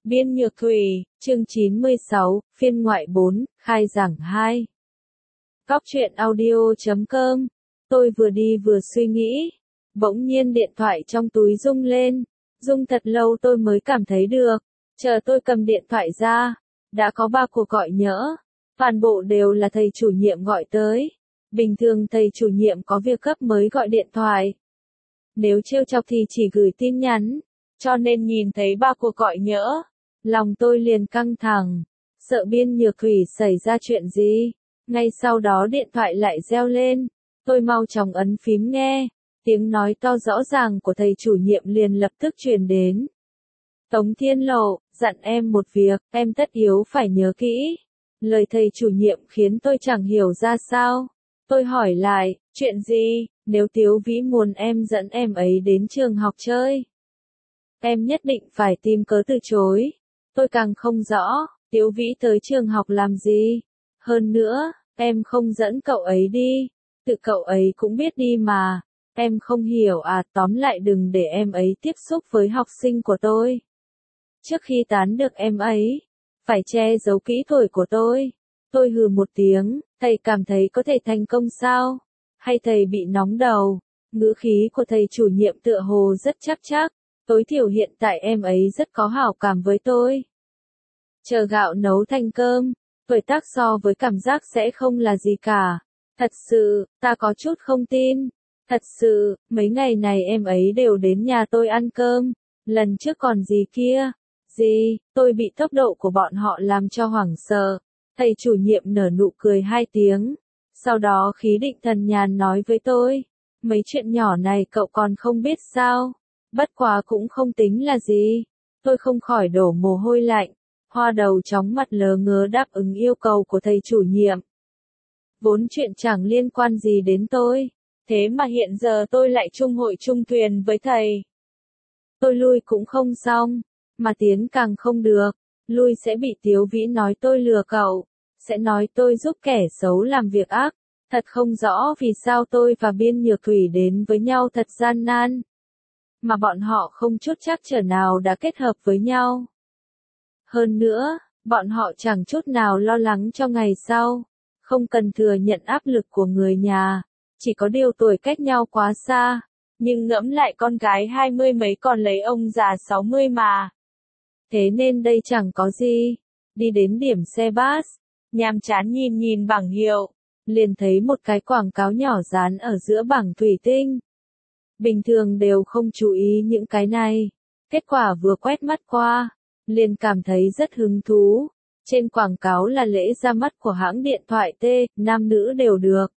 Biên Nhược Thủy, chương 96, phiên ngoại 4, khai giảng 2. Góc truyện audio.com. Tôi vừa đi vừa suy nghĩ. Bỗng nhiên điện thoại trong túi rung lên. Rung thật lâu tôi mới cảm thấy được. Chờ tôi cầm điện thoại ra. Đã có 3 cuộc gọi nhỡ. Toàn bộ đều là thầy chủ nhiệm gọi tới. Bình thường thầy chủ nhiệm có việc gấp mới gọi điện thoại. Nếu trêu chọc thì chỉ gửi tin nhắn. Cho nên nhìn thấy 3 cuộc gọi nhỡ. Lòng tôi liền căng thẳng. Sợ Biên Nhược Thủy xảy ra chuyện gì. Ngay sau đó điện thoại lại reo lên. Tôi mau chóng ấn phím nghe. Tiếng nói to rõ ràng của thầy chủ nhiệm liền lập tức truyền đến. Tống Thiên Lộ, dặn em một việc, em tất yếu phải nhớ kỹ. Lời thầy chủ nhiệm khiến tôi chẳng hiểu ra sao. Tôi hỏi lại, chuyện gì, nếu Tiếu Vĩ muốn em dẫn em ấy đến trường học chơi. Em nhất định phải tìm cớ từ chối. Tôi càng không rõ, Tiếu Vĩ tới trường học làm gì. Hơn nữa, em không dẫn cậu ấy đi. Tự cậu ấy cũng biết đi mà. Em không hiểu à, tóm lại đừng để em ấy tiếp xúc với học sinh của tôi. Trước khi tán được em ấy, phải che giấu kỹ tuổi của tôi. Tôi hừ một tiếng, thầy cảm thấy có thể thành công sao? Hay thầy bị nóng đầu? Ngữ khí của thầy chủ nhiệm tựa hồ rất chắc. Tối thiểu hiện tại em ấy rất có hảo cảm với tôi. Chờ gạo nấu thành cơm, tuổi tác so với cảm giác sẽ không là gì cả. Thật sự, ta có chút không tin. Thật sự, mấy ngày này em ấy đều đến nhà tôi ăn cơm. Lần trước còn gì kia? Gì, tôi bị tốc độ của bọn họ làm cho hoảng sợ. Thầy chủ nhiệm nở nụ cười 2 tiếng. Sau đó khí định thần nhàn nói với tôi. Mấy chuyện nhỏ này cậu còn không biết sao? Bất quá cũng không tính là gì. Tôi không khỏi đổ mồ hôi lạnh. Hoa đầu chóng mặt lờ ngớ đáp ứng yêu cầu của thầy chủ nhiệm. Vốn chuyện chẳng liên quan gì đến tôi. Thế mà hiện giờ tôi lại chung hội chung thuyền với thầy. Tôi lui cũng không xong. Mà tiến càng không được. Lui sẽ bị Tiếu Vĩ nói tôi lừa cậu. Sẽ nói tôi giúp kẻ xấu làm việc ác. Thật không rõ vì sao tôi và Biên Nhược Thủy đến với nhau thật gian nan. Mà bọn họ không chút trắc trở nào đã kết hợp với nhau. Hơn nữa, bọn họ chẳng chút nào lo lắng cho ngày sau. Không cần thừa nhận áp lực của người nhà. Chỉ có điều tuổi cách nhau quá xa. Nhưng ngẫm lại con gái 20 mấy còn lấy ông già 60 mà. Thế nên đây chẳng có gì. Đi đến điểm xe bus. Nhàm chán nhìn bảng hiệu. Liền thấy một cái quảng cáo nhỏ dán ở giữa bảng thủy tinh. Bình thường đều không chú ý những cái này. Kết quả vừa quét mắt qua. Liền cảm thấy rất hứng thú. Trên quảng cáo là lễ ra mắt của hãng điện thoại T, nam nữ đều được.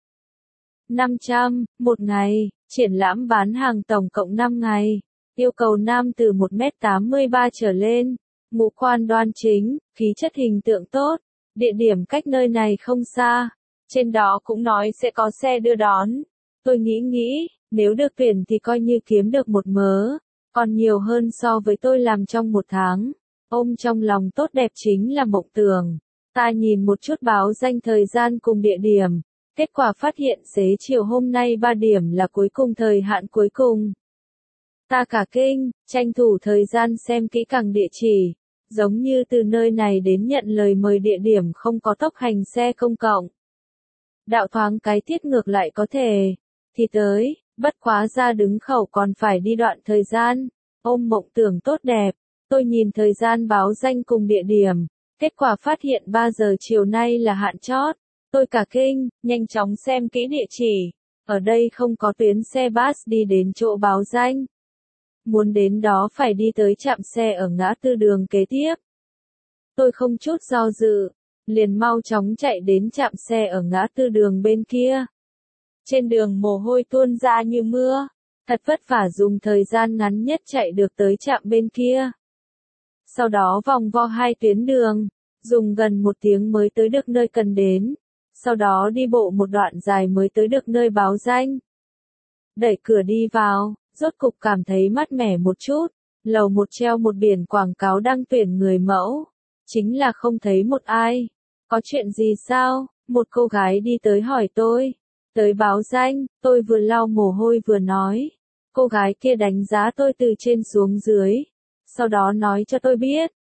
500, một ngày, triển lãm bán hàng tổng cộng 5 ngày. Yêu cầu nam từ 1m83 trở lên. Ngũ quan đoan chính, khí chất hình tượng tốt. Địa điểm cách nơi này không xa. Trên đó cũng nói sẽ có xe đưa đón. Tôi nghĩ, nếu được tuyển thì coi như kiếm được một mớ. Còn nhiều hơn so với tôi làm trong 1 tháng. Ôm trong lòng tốt đẹp chính là mộng tưởng. Ta nhìn một chút báo danh thời gian cùng địa điểm. Kết quả phát hiện xế chiều hôm nay 3 điểm là cuối cùng thời hạn cuối cùng. Ta cả kinh, tranh thủ thời gian xem kỹ càng địa chỉ. Giống như từ nơi này đến nhận lời mời địa điểm không có tốc hành xe công cộng. Đạo thoáng cái tiết ngược lại có thể. Thì tới, bất quá ra đứng khẩu còn phải đi đoạn thời gian. Ôm mộng tưởng tốt đẹp. Tôi nhìn thời gian báo danh cùng địa điểm. Kết quả phát hiện 3 giờ chiều nay là hạn chót. Tôi cả kinh, nhanh chóng xem kỹ địa chỉ. Ở đây không có tuyến xe bus đi đến chỗ báo danh. Muốn đến đó phải đi tới trạm xe ở ngã tư đường kế tiếp. Tôi không chút do dự. Liền mau chóng chạy đến trạm xe ở ngã tư đường bên kia. Trên đường mồ hôi tuôn ra như mưa. Thật vất vả dùng thời gian ngắn nhất chạy được tới trạm bên kia. Sau đó vòng vo 2 tuyến đường. Dùng gần 1 tiếng mới tới được nơi cần đến. Sau đó đi bộ một đoạn dài mới tới được nơi báo danh. Đẩy cửa đi vào, rốt cục cảm thấy mát mẻ một chút. Lầu 1 treo một biển quảng cáo đang tuyển người mẫu. Chính là không thấy một ai. Có chuyện gì sao? Một cô gái đi tới hỏi tôi. Tới báo danh, tôi vừa lau mồ hôi vừa nói. Cô gái kia đánh giá tôi từ trên xuống dưới. Sau đó nói cho tôi biết,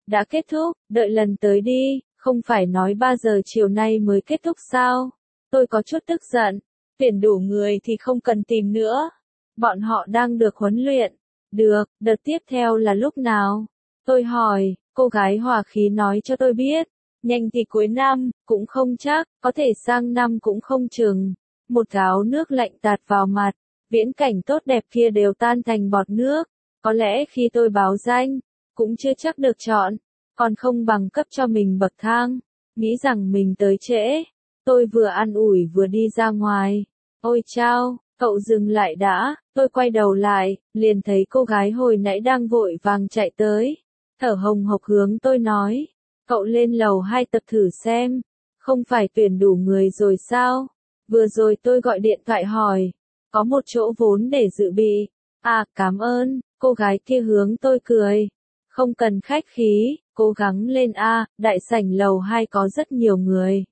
Đã kết thúc, đợi lần tới đi, không phải nói 3 giờ chiều nay mới kết thúc sao? Tôi có chút tức giận, tuyển đủ người thì không cần tìm nữa. Bọn họ đang được huấn luyện. Được, đợt tiếp theo là lúc nào? Tôi hỏi, cô gái hòa khí nói cho tôi biết. Nhanh thì cuối năm, cũng không chắc, có thể sang năm cũng không chừng. Một gáo nước lạnh tạt vào mặt, viễn cảnh tốt đẹp kia đều tan thành bọt nước. Có lẽ khi tôi báo danh, cũng chưa chắc được chọn, còn không bằng cấp cho mình bậc thang. Nghĩ rằng mình tới trễ, tôi vừa an ủi vừa đi ra ngoài. Ôi chao, cậu dừng lại đã, tôi quay đầu lại, liền thấy cô gái hồi nãy đang vội vàng chạy tới. Thở hồng hộc hướng tôi nói, cậu lên lầu 2 tập thử xem, không phải tuyển đủ người rồi sao? Vừa rồi tôi gọi điện thoại hỏi, có một chỗ vốn để dự bị. À, cảm ơn, cô gái kia hướng tôi cười. Không cần khách khí, cố gắng lên a, đại sảnh lầu 2 có rất nhiều người.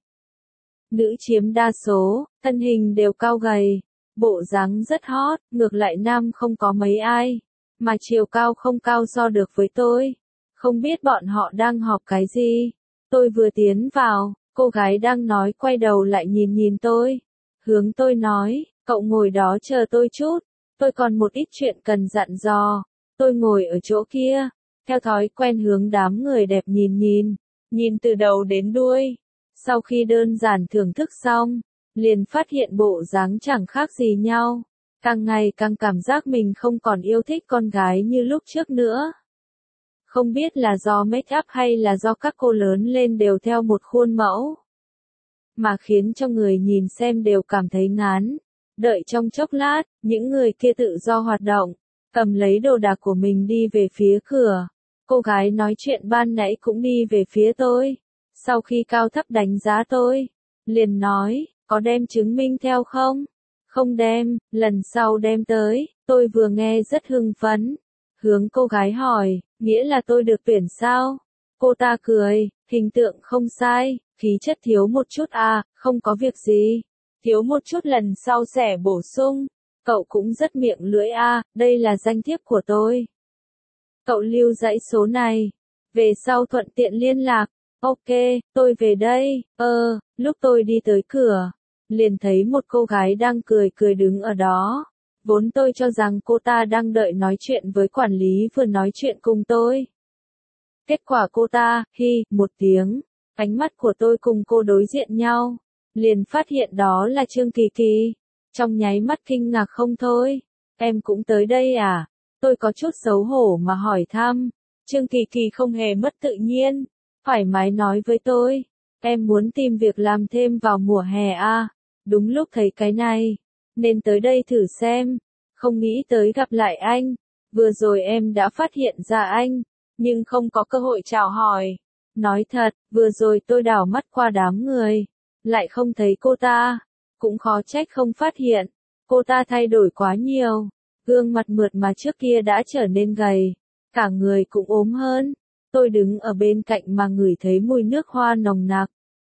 Nữ chiếm đa số, thân hình đều cao gầy, bộ dáng rất hot, ngược lại nam không có mấy ai, mà chiều cao không cao so được với tôi. Không biết bọn họ đang họp cái gì. Tôi vừa tiến vào, cô gái đang nói quay đầu lại nhìn nhìn tôi. Hướng tôi nói, cậu ngồi đó chờ tôi chút, tôi còn một ít chuyện cần dặn dò. Tôi ngồi ở chỗ kia, theo thói quen hướng đám người đẹp nhìn từ đầu đến đuôi. Sau khi đơn giản thưởng thức xong, liền phát hiện bộ dáng chẳng khác gì nhau. Càng ngày càng cảm giác mình không còn yêu thích con gái như lúc trước nữa. Không biết là do make up hay là do các cô lớn lên đều theo một khuôn mẫu, mà khiến cho người nhìn xem đều cảm thấy ngán. Đợi trong chốc lát, những người kia tự do hoạt động, cầm lấy đồ đạc của mình đi về phía cửa. Cô gái nói chuyện ban nãy cũng đi về phía tôi. Sau khi cao thấp đánh giá tôi, liền nói, có đem chứng minh theo không? Không đem, lần sau đem tới. Tôi vừa nghe rất hưng phấn. Hướng cô gái hỏi, nghĩa là tôi được tuyển sao? Cô ta cười, hình tượng không sai, khí chất thiếu một chút à, không có việc gì. Thiếu một chút lần sau sẽ bổ sung. Cậu cũng rất miệng lưỡi à, đây là danh thiếp của tôi. Cậu lưu dãy số này. Về sau thuận tiện liên lạc. Ok, tôi về đây. Lúc tôi đi tới cửa, liền thấy một cô gái đang cười cười đứng ở đó. Vốn tôi cho rằng cô ta đang đợi nói chuyện với quản lý vừa nói chuyện cùng tôi. Kết quả cô ta, hi, một tiếng. Ánh mắt của tôi cùng cô đối diện nhau. Liền phát hiện đó là Trương Kỳ Kỳ. Trong nháy mắt kinh ngạc không thôi. Em cũng tới đây à? Tôi có chút xấu hổ mà hỏi thăm. Trương Kỳ Kỳ không hề mất tự nhiên. Thoải mái nói với tôi. Em muốn tìm việc làm thêm vào mùa hè à? Đúng lúc thấy cái này. Nên tới đây thử xem. Không nghĩ tới gặp lại anh. Vừa rồi em đã phát hiện ra anh. Nhưng không có cơ hội chào hỏi. Nói thật, vừa rồi tôi đảo mắt qua đám người. Lại không thấy cô ta. Cũng khó trách không phát hiện. Cô ta thay đổi quá nhiều. Gương mặt mượt mà trước kia đã trở nên gầy. Cả người cũng ốm hơn. Tôi đứng ở bên cạnh mà ngửi thấy mùi nước hoa nồng nặc.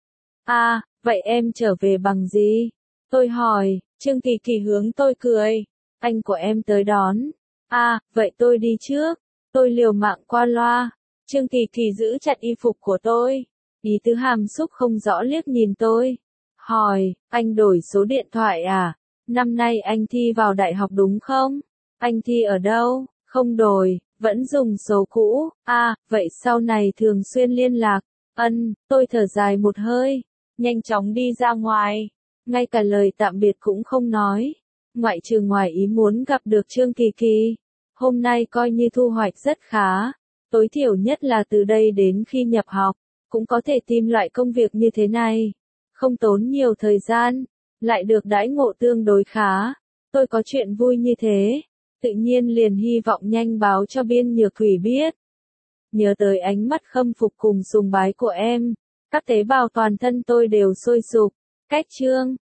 À, vậy em trở về bằng gì? Tôi hỏi, Trương Kỳ Kỳ hướng tôi cười. Anh của em tới đón. À, vậy tôi đi trước. Tôi liều mạng qua loa. Trương Kỳ Kỳ giữ chặt y phục của tôi. Ý tứ hàm xúc không rõ liếc nhìn tôi. Hỏi, anh đổi số điện thoại à? Năm nay anh thi vào đại học đúng không? Anh thi ở đâu? Không đổi, vẫn dùng số cũ. À, vậy sau này thường xuyên liên lạc. Tôi thở dài một hơi. Nhanh chóng đi ra ngoài. Ngay cả lời tạm biệt cũng không nói. Ngoại trừ ngoài ý muốn gặp được Trương Kỳ Kỳ. Hôm nay coi như thu hoạch rất khá. Tối thiểu nhất là từ đây đến khi nhập học, cũng có thể tìm loại công việc như thế này. Không tốn nhiều thời gian, lại được đãi ngộ tương đối khá. Tôi có chuyện vui như thế, tự nhiên liền hy vọng nhanh báo cho Biên Nhược Thủy biết. Nhớ tới ánh mắt khâm phục cùng sùng bái của em, các tế bào toàn thân tôi đều sôi sục. Cách chương